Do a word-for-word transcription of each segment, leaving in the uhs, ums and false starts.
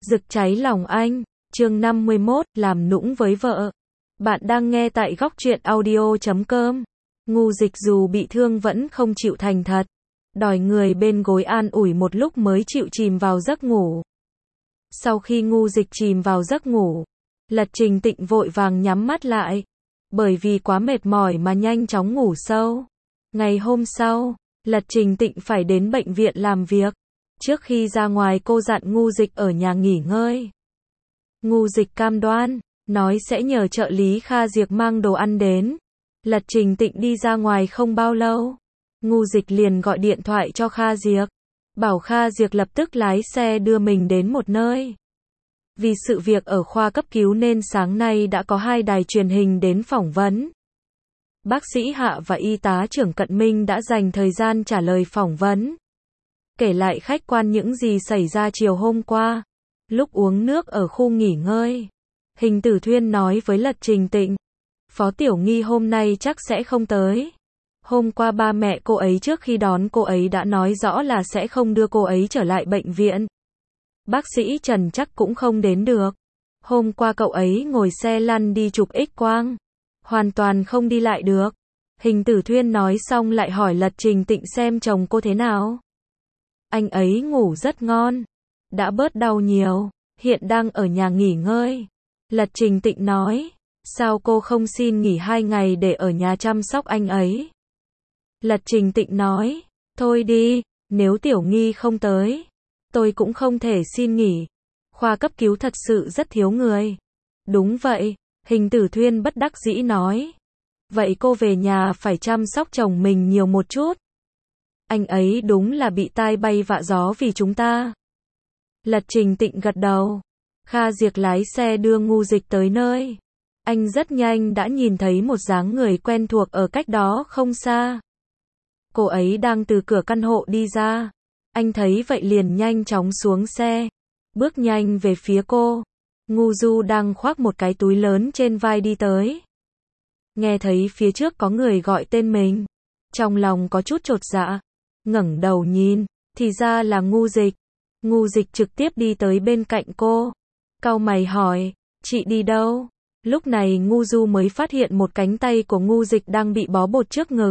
Rực cháy lòng anh, chương năm mươi mốt, làm nũng với vợ. Bạn đang nghe tại góc truyện audio chấm com. Ngu Dịch dù bị thương vẫn không chịu thành thật, đòi người bên gối an ủi một lúc mới chịu chìm vào giấc ngủ. Sau khi Ngu Dịch chìm vào giấc ngủ, Lật Trình Tịnh vội vàng nhắm mắt lại, bởi vì quá mệt mỏi mà nhanh chóng ngủ sâu. Ngày hôm sau, Lật Trình Tịnh phải đến bệnh viện làm việc. Trước khi ra ngoài cô dặn Ngu Dịch ở nhà nghỉ ngơi. Ngu Dịch cam đoan, nói sẽ nhờ trợ lý Kha Diệp mang đồ ăn đến. Lật Trình Tịnh đi ra ngoài không bao lâu, Ngu Dịch liền gọi điện thoại cho Kha Diệp, bảo Kha Diệp lập tức lái xe đưa mình đến một nơi. Vì sự việc ở khoa cấp cứu nên sáng nay đã có hai đài truyền hình đến phỏng vấn. Bác sĩ Hạ và y tá trưởng Cận Minh đã dành thời gian trả lời phỏng vấn, kể lại khách quan những gì xảy ra chiều hôm qua, lúc uống nước ở khu nghỉ ngơi. Hình Tử Thuyên nói với Lật Trình Tịnh, Phó Tiểu Nghi hôm nay chắc sẽ không tới. Hôm qua ba mẹ cô ấy trước khi đón cô ấy đã nói rõ là sẽ không đưa cô ấy trở lại bệnh viện. Bác sĩ Trần chắc cũng không đến được. Hôm qua cậu ấy ngồi xe lăn đi chụp X-quang, hoàn toàn không đi lại được. Hình Tử Thuyên nói xong lại hỏi Lật Trình Tịnh xem chồng cô thế nào. Anh ấy ngủ rất ngon, đã bớt đau nhiều, hiện đang ở nhà nghỉ ngơi. Lật Trình Tịnh nói, sao cô không xin nghỉ hai ngày để ở nhà chăm sóc anh ấy? Lật Trình Tịnh nói, thôi đi, nếu Tiểu Nghi không tới, tôi cũng không thể xin nghỉ. Khoa cấp cứu thật sự rất thiếu người. Đúng vậy, Hình Tử Thuyên bất đắc dĩ nói. Vậy cô về nhà phải chăm sóc chồng mình nhiều một chút. Anh ấy đúng là bị tai bay vạ gió vì chúng ta. Lật Trình Tịnh gật đầu. Kha Diệp lái xe đưa Ngu Dịch tới nơi. Anh rất nhanh đã nhìn thấy một dáng người quen thuộc ở cách đó không xa. Cô ấy đang từ cửa căn hộ đi ra. Anh thấy vậy liền nhanh chóng xuống xe, bước nhanh về phía cô. Ngu Du đang khoác một cái túi lớn trên vai đi tới. Nghe thấy phía trước có người gọi tên mình, trong lòng có chút chột dạ, ngẩng đầu nhìn, thì ra là Ngu Dịch. Ngu Dịch trực tiếp đi tới bên cạnh cô, cau mày hỏi, chị đi đâu? Lúc này Ngu Du mới phát hiện một cánh tay của Ngu Dịch đang bị bó bột trước ngực.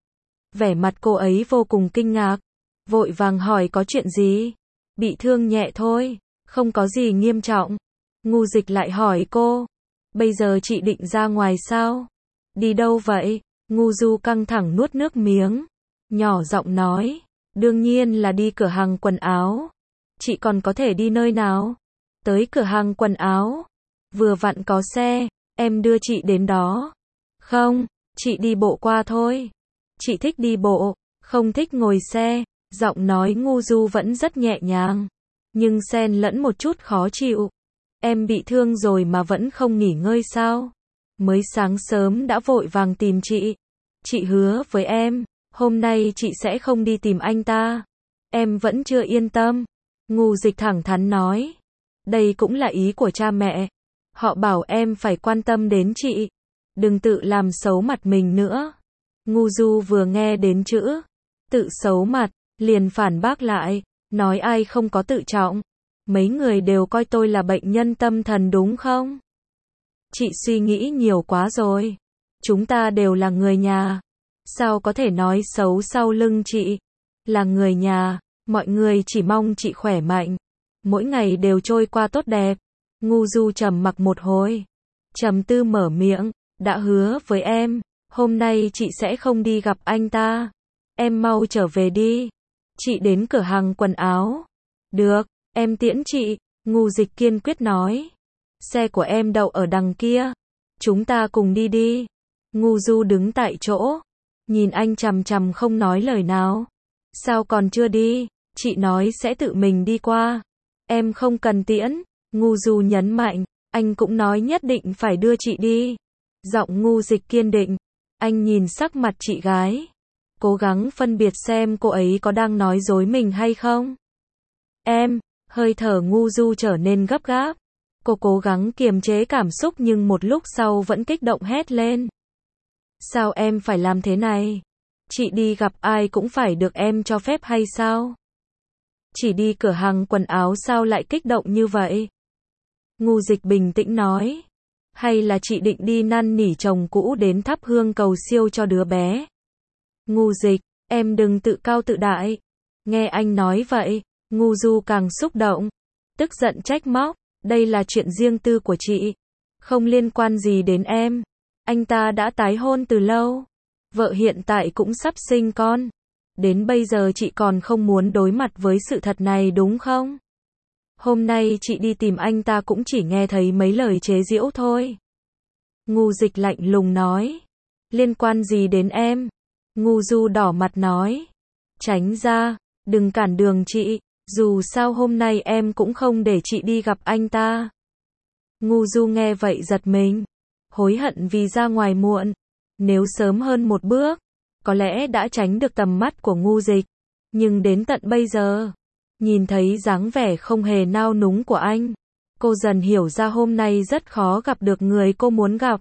Vẻ mặt cô ấy vô cùng kinh ngạc, vội vàng hỏi có chuyện gì? Bị thương nhẹ thôi, không có gì nghiêm trọng. Ngu Dịch lại hỏi cô, bây giờ chị định ra ngoài sao? Đi đâu vậy? Ngu Du căng thẳng nuốt nước miếng, nhỏ giọng nói, đương nhiên là đi cửa hàng quần áo. Chị còn có thể đi nơi nào? Tới cửa hàng quần áo. Vừa vặn có xe, em đưa chị đến đó. Không, chị đi bộ qua thôi. Chị thích đi bộ, không thích ngồi xe. Giọng nói Ngu Du vẫn rất nhẹ nhàng, nhưng xen lẫn một chút khó chịu. Em bị thương rồi mà vẫn không nghỉ ngơi sao? Mới sáng sớm đã vội vàng tìm chị. Chị hứa với em, hôm nay chị sẽ không đi tìm anh ta. Em vẫn chưa yên tâm. Ngu Dịch thẳng thắn nói. Đây cũng là ý của cha mẹ. Họ bảo em phải quan tâm đến chị. Đừng tự làm xấu mặt mình nữa. Ngu Du vừa nghe đến chữ tự xấu mặt, liền phản bác lại, nói ai không có tự trọng. Mấy người đều coi tôi là bệnh nhân tâm thần đúng không? Chị suy nghĩ nhiều quá rồi. Chúng ta đều là người nhà. Sao có thể nói xấu sau lưng chị? Là người nhà, mọi người chỉ mong chị khỏe mạnh. Mỗi ngày đều trôi qua tốt đẹp. Ngu Du trầm mặc một hồi, trầm tư mở miệng, đã hứa với em, hôm nay chị sẽ không đi gặp anh ta. Em mau trở về đi. Chị đến cửa hàng quần áo. Được, em tiễn chị. Ngu Dịch kiên quyết nói. Xe của em đậu ở đằng kia. Chúng ta cùng đi đi. Ngu Du đứng tại chỗ, nhìn anh chằm chằm không nói lời nào. Sao còn chưa đi? Chị nói sẽ tự mình đi qua. Em không cần tiễn. Ngu Du nhấn mạnh. Anh cũng nói nhất định phải đưa chị đi. Giọng Ngu Dịch kiên định. Anh nhìn sắc mặt chị gái, cố gắng phân biệt xem cô ấy có đang nói dối mình hay không. Em, hơi thở Ngu Du trở nên gấp gáp. Cô cố gắng kiềm chế cảm xúc nhưng một lúc sau vẫn kích động hét lên. Sao em phải làm thế này? Chị đi gặp ai cũng phải được em cho phép hay sao? Chỉ đi cửa hàng quần áo sao lại kích động như vậy? Ngu Dịch bình tĩnh nói. Hay là chị định đi năn nỉ chồng cũ đến thắp hương cầu siêu cho đứa bé? Ngu Dịch, em đừng tự cao tự đại. Nghe anh nói vậy, Ngu Du càng xúc động. Tức giận trách móc, đây là chuyện riêng tư của chị. Không liên quan gì đến em. Anh ta đã tái hôn từ lâu. Vợ hiện tại cũng sắp sinh con. Đến bây giờ chị còn không muốn đối mặt với sự thật này đúng không? Hôm nay chị đi tìm anh ta cũng chỉ nghe thấy mấy lời chế giễu thôi. Ngu Dịch lạnh lùng nói. Liên quan gì đến em? Ngu Du đỏ mặt nói. Tránh ra, đừng cản đường chị, dù sao hôm nay em cũng không để chị đi gặp anh ta. Ngu Du nghe vậy giật mình. Hối hận vì ra ngoài muộn. Nếu sớm hơn một bước, có lẽ đã tránh được tầm mắt của Ngu Dịch. Nhưng đến tận bây giờ, nhìn thấy dáng vẻ không hề nao núng của anh, cô dần hiểu ra hôm nay rất khó gặp được người cô muốn gặp.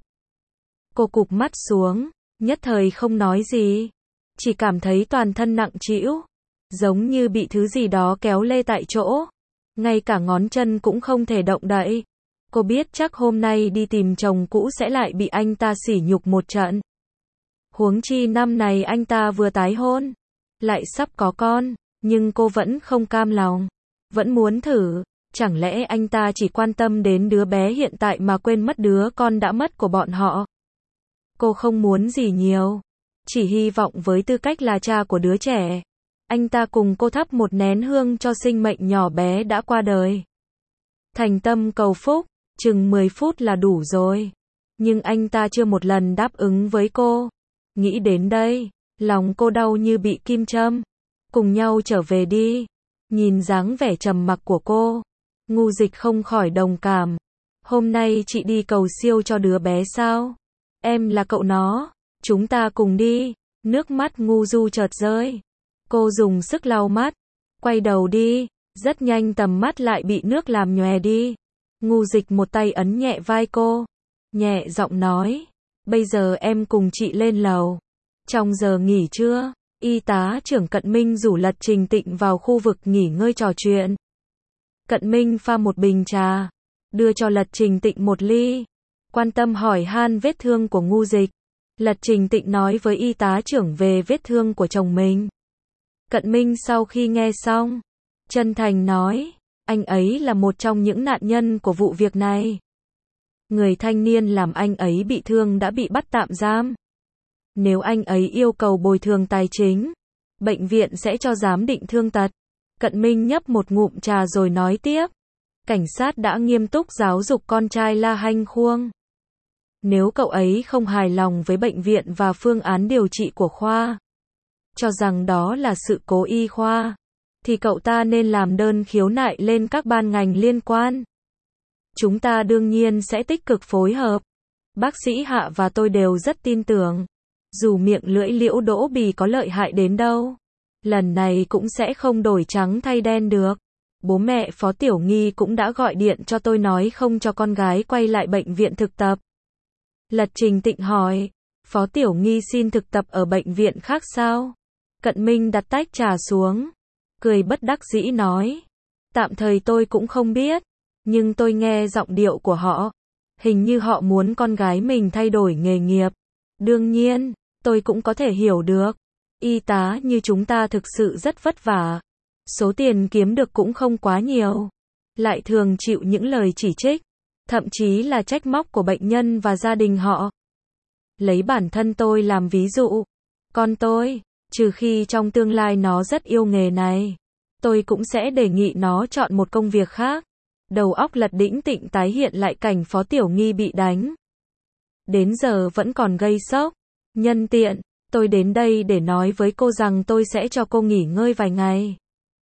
Cô cụp mắt xuống, nhất thời không nói gì, chỉ cảm thấy toàn thân nặng trĩu, giống như bị thứ gì đó kéo lê tại chỗ, ngay cả ngón chân cũng không thể động đậy. Cô biết chắc hôm nay đi tìm chồng cũ sẽ lại bị anh ta sỉ nhục một trận. Huống chi năm này anh ta vừa tái hôn, lại sắp có con, nhưng cô vẫn không cam lòng, vẫn muốn thử. Chẳng lẽ anh ta chỉ quan tâm đến đứa bé hiện tại mà quên mất đứa con đã mất của bọn họ? Cô không muốn gì nhiều, chỉ hy vọng với tư cách là cha của đứa trẻ, anh ta cùng cô thắp một nén hương cho sinh mệnh nhỏ bé đã qua đời. Thành tâm cầu phúc, chừng mười phút là đủ rồi. Nhưng anh ta chưa một lần đáp ứng với cô. Nghĩ đến đây, lòng cô đau như bị kim châm. Cùng nhau trở về đi. Nhìn dáng vẻ trầm mặc của cô, Ngu Dịch không khỏi đồng cảm. Hôm nay chị đi cầu siêu cho đứa bé sao? Em là cậu nó, chúng ta cùng đi. Nước mắt Ngu Du chợt rơi. Cô dùng sức lau mắt, quay đầu đi. Rất nhanh tầm mắt lại bị nước làm nhòe đi. Ngu Dịch một tay ấn nhẹ vai cô, nhẹ giọng nói, bây giờ em cùng chị lên lầu. Trong giờ nghỉ trưa, y tá trưởng Cận Minh rủ Lật Trình Tịnh vào khu vực nghỉ ngơi trò chuyện. Cận Minh pha một bình trà, đưa cho Lật Trình Tịnh một ly, quan tâm hỏi han vết thương của Ngu Dịch. Lật Trình Tịnh nói với y tá trưởng về vết thương của chồng mình. Cận Minh sau khi nghe xong, chân thành nói, anh ấy là một trong những nạn nhân của vụ việc này. Người thanh niên làm anh ấy bị thương đã bị bắt tạm giam. Nếu anh ấy yêu cầu bồi thường tài chính, bệnh viện sẽ cho giám định thương tật. Cận Minh nhấp một ngụm trà rồi nói tiếp. Cảnh sát đã nghiêm túc giáo dục con trai La Hanh Khuông. Nếu cậu ấy không hài lòng với bệnh viện và phương án điều trị của khoa, cho rằng đó là sự cố y khoa, thì cậu ta nên làm đơn khiếu nại lên các ban ngành liên quan. Chúng ta đương nhiên sẽ tích cực phối hợp. Bác sĩ Hạ và tôi đều rất tin tưởng. Dù miệng lưỡi Liễu Đỗ Bì có lợi hại đến đâu, lần này cũng sẽ không đổi trắng thay đen được. Bố mẹ Phó Tiểu Nghi cũng đã gọi điện cho tôi nói không cho con gái quay lại bệnh viện thực tập. Lật Trình Tịnh hỏi, Phó Tiểu Nghi xin thực tập ở bệnh viện khác sao? Cận Minh đặt tách trà xuống, cười bất đắc dĩ nói, tạm thời tôi cũng không biết, nhưng tôi nghe giọng điệu của họ, hình như họ muốn con gái mình thay đổi nghề nghiệp. Đương nhiên, tôi cũng có thể hiểu được, y tá như chúng ta thực sự rất vất vả, số tiền kiếm được cũng không quá nhiều, lại thường chịu những lời chỉ trích, thậm chí là trách móc của bệnh nhân và gia đình họ. Lấy bản thân tôi làm ví dụ, con tôi, trừ khi trong tương lai nó rất yêu nghề này, tôi cũng sẽ đề nghị nó chọn một công việc khác. Đầu óc Lật Đĩnh Tịnh tái hiện lại cảnh Phó Tiểu Nghi bị đánh. Đến giờ vẫn còn gây sốc. Nhân tiện, tôi đến đây để nói với cô rằng tôi sẽ cho cô nghỉ ngơi vài ngày.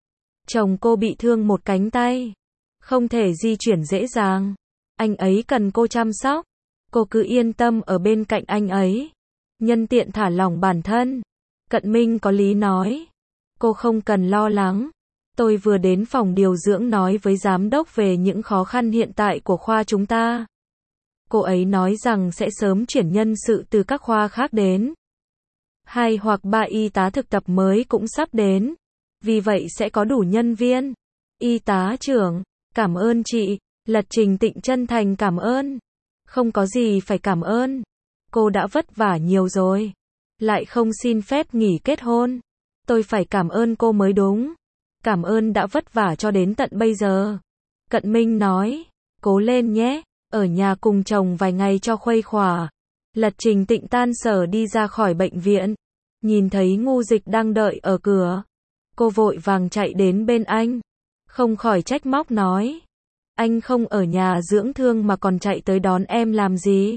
Chồng cô bị thương một cánh tay, không thể di chuyển dễ dàng. Anh ấy cần cô chăm sóc. Cô cứ yên tâm ở bên cạnh anh ấy. Nhân tiện thả lỏng bản thân. Cận Minh có lý nói. Cô không cần lo lắng. Tôi vừa đến phòng điều dưỡng nói với giám đốc về những khó khăn hiện tại của khoa chúng ta. Cô ấy nói rằng sẽ sớm chuyển nhân sự từ các khoa khác đến. Hai hoặc ba y tá thực tập mới cũng sắp đến. vì vậy sẽ có đủ nhân viên. Y tá trưởng, cảm ơn chị. Lật Trình Tịnh chân thành cảm ơn. Không có gì phải cảm ơn. Cô đã vất vả nhiều rồi. Lại không xin phép nghỉ kết hôn. Tôi phải cảm ơn cô mới đúng. Cảm ơn đã vất vả cho đến tận bây giờ. Cận Minh nói, cố lên nhé, ở nhà cùng chồng vài ngày cho khuây khỏa. Lật Trình Tịnh tan sở đi ra khỏi bệnh viện. Nhìn thấy Ngu Dịch đang đợi ở cửa. Cô vội vàng chạy đến bên anh. Không khỏi trách móc nói. Anh không ở nhà dưỡng thương mà còn chạy tới đón em làm gì?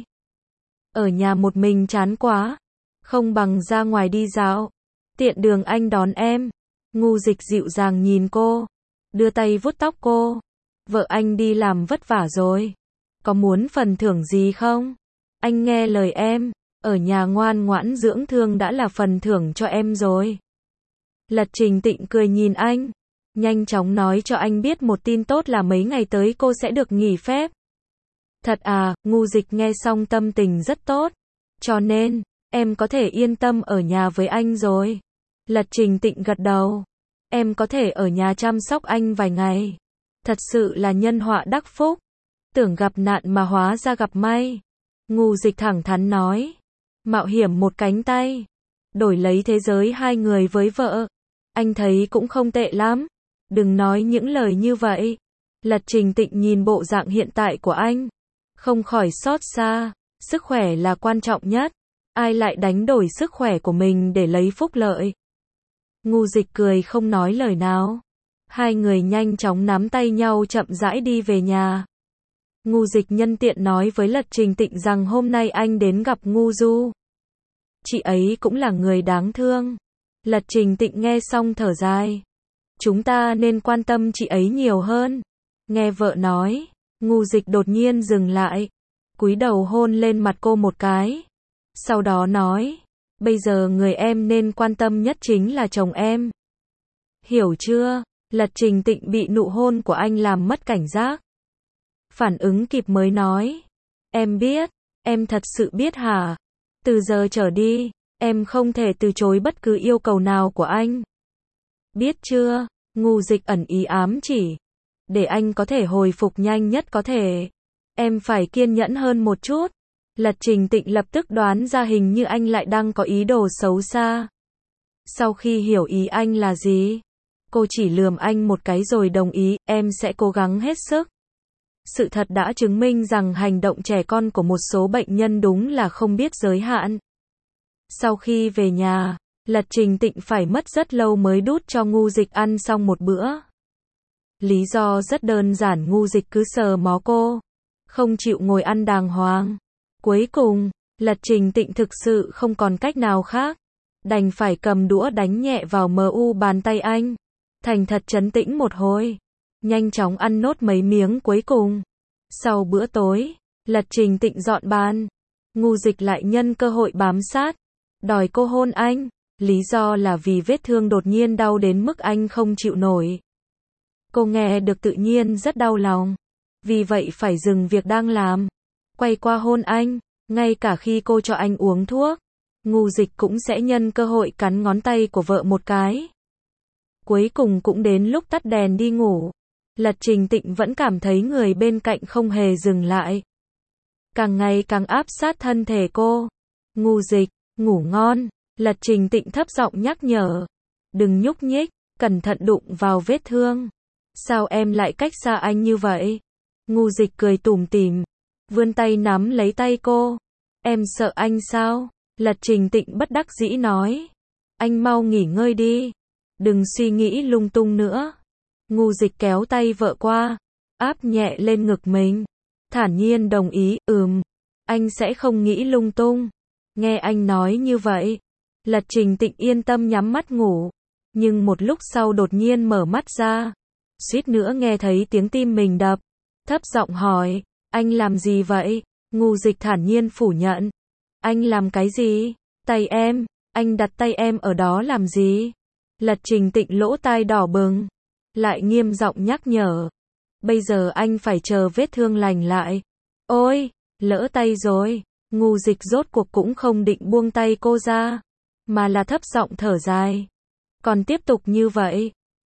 Ở nhà một mình chán quá. Không bằng ra ngoài đi dạo. Tiện đường anh đón em. Ngu Dịch dịu dàng nhìn cô. Đưa tay vuốt tóc cô. Vợ anh đi làm vất vả rồi. Có muốn phần thưởng gì không? Anh nghe lời em. Ở nhà ngoan ngoãn dưỡng thương đã là phần thưởng cho em rồi. Lật Trình Tịnh cười nhìn anh. Nhanh chóng nói cho anh biết một tin tốt là mấy ngày tới cô sẽ được nghỉ phép. Thật à, Ngu Dịch nghe xong tâm tình rất tốt. Cho nên, em có thể yên tâm ở nhà với anh rồi. Lật Trình Tịnh gật đầu. Em có thể ở nhà chăm sóc anh vài ngày. Thật sự là nhân họa đắc phúc. Tưởng gặp nạn mà hóa ra gặp may. Ngu Dịch thẳng thắn nói. Mạo hiểm một cánh tay. Đổi lấy thế giới hai người với vợ. Anh thấy cũng không tệ lắm. Đừng nói những lời như vậy. Lật Trình Tịnh nhìn bộ dạng hiện tại của anh. Không khỏi xót xa. Sức khỏe là quan trọng nhất. Ai lại đánh đổi sức khỏe của mình để lấy phúc lợi. Ngu Dịch cười không nói lời nào. Hai người nhanh chóng nắm tay nhau chậm rãi đi về nhà. Ngu Dịch nhân tiện nói với Lật Trình Tịnh rằng hôm nay anh đến gặp Ngu Du. Chị ấy cũng là người đáng thương. Lật Trình Tịnh nghe xong thở dài. Chúng ta nên quan tâm chị ấy nhiều hơn. Nghe vợ nói, Ngu Dịch đột nhiên dừng lại. Cúi đầu hôn lên mặt cô một cái. Sau đó nói, bây giờ người em nên quan tâm nhất chính là chồng em. Hiểu chưa? Lật Trình Tịnh bị nụ hôn của anh làm mất cảnh giác. Phản ứng kịp mới nói. Em biết, em thật sự biết hả? Từ giờ trở đi, em không thể từ chối bất cứ yêu cầu nào của anh. Biết chưa? Ngu Dịch ẩn ý ám chỉ. Để anh có thể hồi phục nhanh nhất có thể. Em phải kiên nhẫn hơn một chút. Lật Trình Tịnh lập tức đoán ra hình như anh lại đang có ý đồ xấu xa. Sau khi hiểu ý anh là gì, cô chỉ lườm anh một cái rồi đồng ý, em sẽ cố gắng hết sức. Sự thật đã chứng minh rằng hành động trẻ con của một số bệnh nhân đúng là không biết giới hạn. Sau khi về nhà, Lật Trình Tịnh phải mất rất lâu mới đút cho Ngu Dịch ăn xong một bữa. Lý do rất đơn giản, Ngu Dịch cứ sờ mó cô, không chịu ngồi ăn đàng hoàng. Cuối cùng, Lật Trình Tịnh thực sự không còn cách nào khác, đành phải cầm đũa đánh nhẹ vào mờ u bàn tay anh. Thành thật trấn tĩnh một hồi, nhanh chóng ăn nốt mấy miếng cuối cùng. Sau bữa tối, Lật Trình Tịnh dọn bàn. Ngu Dịch lại nhân cơ hội bám sát, đòi cô hôn anh. Lý do là vì vết thương đột nhiên đau đến mức anh không chịu nổi. Cô nghe được tự nhiên rất đau lòng. Vì vậy phải dừng việc đang làm. Quay qua hôn anh. Ngay cả khi cô cho anh uống thuốc, Ngu Dịch cũng sẽ nhân cơ hội cắn ngón tay của vợ một cái. Cuối cùng cũng đến lúc tắt đèn đi ngủ. Lật Trình Tịnh vẫn cảm thấy người bên cạnh không hề dừng lại. Càng ngày càng áp sát thân thể cô. Ngu Dịch, ngủ ngon. Lật Trình Tịnh thấp giọng nhắc nhở. Đừng nhúc nhích, cẩn thận đụng vào vết thương. Sao em lại cách xa anh như vậy? Ngu Dịch cười tủm tỉm, vươn tay nắm lấy tay cô. Em sợ anh sao? Lật Trình Tịnh bất đắc dĩ nói. Anh mau nghỉ ngơi đi. Đừng suy nghĩ lung tung nữa. Ngu Dịch kéo tay vợ qua, áp nhẹ lên ngực mình. Thản nhiên đồng ý, ừm, anh sẽ không nghĩ lung tung. Nghe anh nói như vậy, Lật Trình Tịnh yên tâm nhắm mắt ngủ. Nhưng một lúc sau đột nhiên mở mắt ra. Suýt nữa nghe thấy tiếng tim mình đập. Thấp giọng hỏi, anh làm gì vậy? Ngu Dịch thản nhiên phủ nhận. Anh làm cái gì? Tay em, anh đặt tay em ở đó làm gì? Lật Trình Tịnh lỗ tai đỏ bừng, lại nghiêm giọng nhắc nhở. Bây giờ anh phải chờ vết thương lành lại. Ôi, lỡ tay rồi. Ngu Dịch rốt cuộc cũng không định buông tay cô ra, mà là thấp giọng thở dài. Còn tiếp tục như vậy,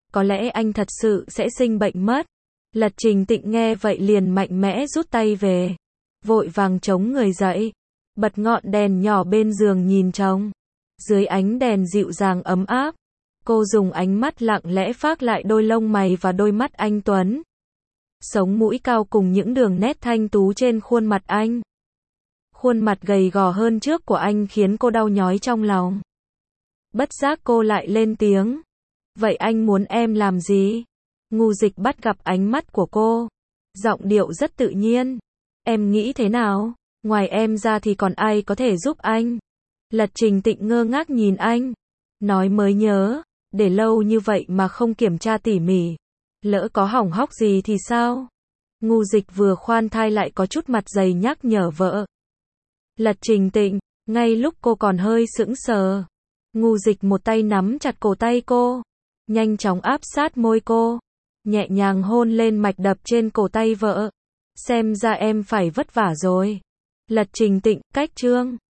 có lẽ anh thật sự sẽ sinh bệnh mất. Lật Trình Tịnh nghe vậy liền mạnh mẽ rút tay về. Vội vàng chống người dậy. Bật ngọn đèn nhỏ bên giường nhìn trông. Dưới ánh đèn dịu dàng ấm áp. Cô dùng ánh mắt lặng lẽ phác lại đôi lông mày và đôi mắt anh tuấn. Sống mũi cao cùng những đường nét thanh tú trên khuôn mặt anh. Khuôn mặt gầy gò hơn trước của anh khiến cô đau nhói trong lòng. Bất giác cô lại lên tiếng. Vậy anh muốn em làm gì? Ngô Dịch bắt gặp ánh mắt của cô. Giọng điệu rất tự nhiên. Em nghĩ thế nào? Ngoài em ra thì còn ai có thể giúp anh? Lật Trình Tịnh ngơ ngác nhìn anh. Nói mới nhớ. Để lâu như vậy mà không kiểm tra tỉ mỉ. Lỡ có hỏng hóc gì thì sao? Ngô Dịch vừa khoan thai lại có chút mặt dày nhắc nhở vợ. Lật Trình Tịnh, ngay lúc cô còn hơi sững sờ. Ngô Dịch một tay nắm chặt cổ tay cô. Nhanh chóng áp sát môi cô. Nhẹ nhàng hôn lên mạch đập trên cổ tay vợ. Xem ra em phải vất vả rồi. Lật Trình Tịnh, cách chương.